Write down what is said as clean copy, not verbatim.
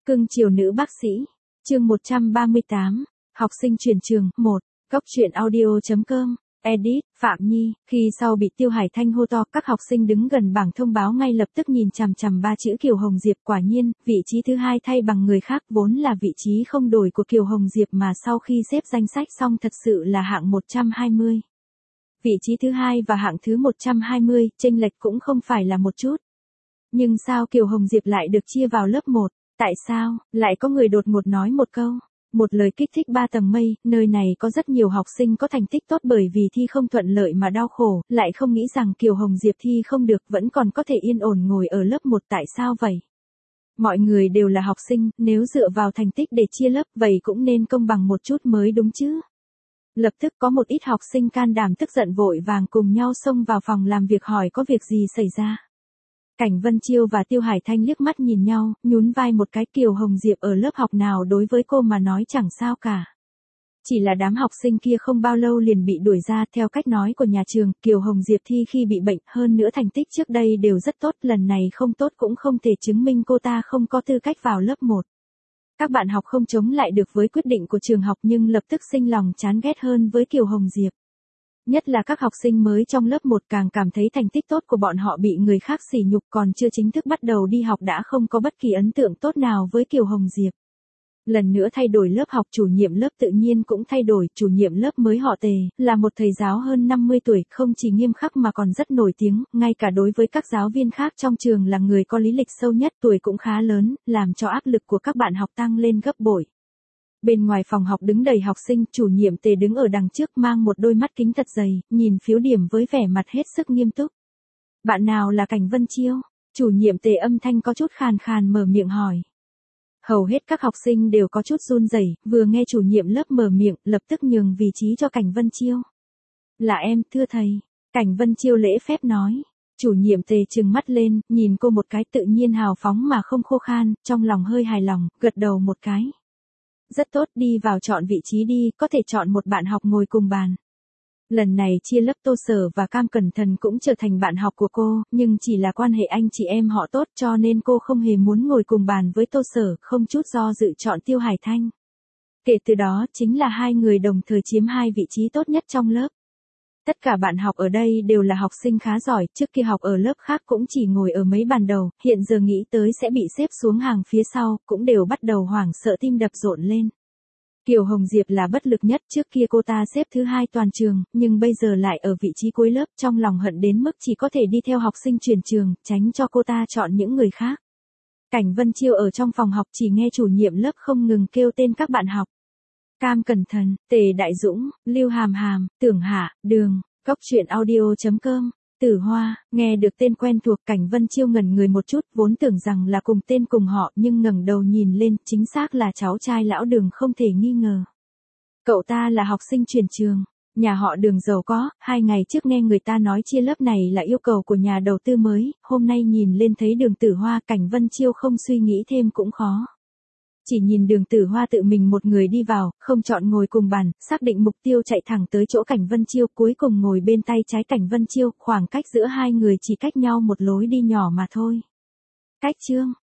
Cưng chiều nữ bác sĩ. Chương 138. Học sinh chuyển trường 1. Góc truyện audio.com. Edit, Phạm Nhi. Khi sau bị Tiêu Hải Thanh hô to, các học sinh đứng gần bảng thông báo ngay lập tức nhìn chằm chằm ba chữ Kiều Hồng Diệp. Quả nhiên, vị trí thứ hai thay bằng người khác vốn là vị trí không đổi của Kiều Hồng Diệp mà sau khi xếp danh sách xong thật sự là hạng 120. Vị trí thứ hai và hạng thứ 120, chênh lệch cũng không phải là một chút. Nhưng sao Kiều Hồng Diệp lại được chia vào lớp 1? Tại sao? Lại có người đột ngột nói một câu. Một lời kích thích ba tầng mây, nơi này có rất nhiều học sinh có thành tích tốt bởi vì thi không thuận lợi mà đau khổ, lại không nghĩ rằng Kiều Hồng Diệp thi không được vẫn còn có thể yên ổn ngồi ở lớp 1 tại sao vậy? Mọi người đều là học sinh, nếu dựa vào thành tích để chia lớp vậy cũng nên công bằng một chút mới đúng chứ. Lập tức có một ít học sinh can đảm tức giận vội vàng cùng nhau xông vào phòng làm việc hỏi có việc gì xảy ra. Cảnh Vân Chiêu và Tiêu Hải Thanh liếc mắt nhìn nhau, nhún vai một cái. Kiều Hồng Diệp ở lớp học nào đối với cô mà nói chẳng sao cả. Chỉ là đám học sinh kia không bao lâu liền bị đuổi ra. Theo cách nói của nhà trường, Kiều Hồng Diệp thi khi bị bệnh, hơn nữa thành tích trước đây đều rất tốt, lần này không tốt cũng không thể chứng minh cô ta không có tư cách vào lớp 1. Các bạn học không chống lại được với quyết định của trường học nhưng lập tức sinh lòng chán ghét hơn với Kiều Hồng Diệp. Nhất là các học sinh mới trong lớp 1 càng cảm thấy thành tích tốt của bọn họ bị người khác sỉ nhục, còn chưa chính thức bắt đầu đi học đã không có bất kỳ ấn tượng tốt nào với Kiều Hồng Diệp. Lần nữa thay đổi lớp học, chủ nhiệm lớp tự nhiên cũng thay đổi. Chủ nhiệm lớp mới họ Tề, là một thầy giáo hơn 50 tuổi, không chỉ nghiêm khắc mà còn rất nổi tiếng, ngay cả đối với các giáo viên khác trong trường là người có lý lịch sâu nhất, tuổi cũng khá lớn, làm cho áp lực của các bạn học tăng lên gấp bội. Bên ngoài phòng học đứng đầy học sinh, chủ nhiệm Tề đứng ở đằng trước mang một đôi mắt kính thật dày, nhìn phiếu điểm với vẻ mặt hết sức nghiêm túc. Bạn nào là Cảnh Vân Chiêu? Chủ nhiệm Tề âm thanh có chút khàn khàn mở miệng hỏi. Hầu hết các học sinh đều có chút run rẩy, vừa nghe chủ nhiệm lớp mở miệng, lập tức nhường vị trí cho Cảnh Vân Chiêu. Là em, thưa thầy. Cảnh Vân Chiêu lễ phép nói. Chủ nhiệm Tề trừng mắt lên, nhìn cô một cái, tự nhiên hào phóng mà không khô khan, trong lòng hơi hài lòng, gật đầu một cái. Rất tốt, đi vào chọn vị trí đi, có thể chọn một bạn học ngồi cùng bàn. Lần này chia lớp Tô Sở và Cam Cẩn Thần cũng trở thành bạn học của cô, nhưng chỉ là quan hệ anh chị em họ tốt cho nên cô không hề muốn ngồi cùng bàn với Tô Sở, không chút do dự chọn Tiêu Hải Thanh. Kể từ đó chính là hai người đồng thời chiếm hai vị trí tốt nhất trong lớp. Tất cả bạn học ở đây đều là học sinh khá giỏi, trước kia học ở lớp khác cũng chỉ ngồi ở mấy bàn đầu, hiện giờ nghĩ tới sẽ bị xếp xuống hàng phía sau, cũng đều bắt đầu hoảng sợ tim đập rộn lên. Kiều Hồng Diệp là bất lực nhất, trước kia cô ta xếp thứ hai toàn trường, nhưng bây giờ lại ở vị trí cuối lớp, trong lòng hận đến mức chỉ có thể đi theo học sinh chuyển trường, tránh cho cô ta chọn những người khác. Cảnh Vân Chiêu ở trong phòng học chỉ nghe chủ nhiệm lớp không ngừng kêu tên các bạn học. Cam Cẩn Thần, Tề Đại Dũng, Lưu Hàm Hàm, Tưởng Hạ, Đường. Góc truyện audio.com. Tử Hoa. Nghe được tên quen thuộc, Cảnh Vân Chiêu ngẩn người một chút, vốn tưởng rằng là cùng tên cùng họ nhưng ngẩng đầu nhìn lên, chính xác là cháu trai lão Đường không thể nghi ngờ. Cậu ta là học sinh chuyển trường, nhà họ Đường giàu có, 2 ngày trước nghe người ta nói chia lớp này là yêu cầu của nhà đầu tư mới, hôm nay nhìn lên thấy Đường Tử Hoa, Cảnh Vân Chiêu không suy nghĩ thêm cũng khó. Chỉ nhìn Đường Tử Hoa tự mình một người đi vào, không chọn ngồi cùng bàn, xác định mục tiêu chạy thẳng tới chỗ Cảnh Vân Chiêu, cuối cùng ngồi bên tay trái Cảnh Vân Chiêu, khoảng cách giữa hai người chỉ cách nhau một lối đi nhỏ mà thôi. Cách chương.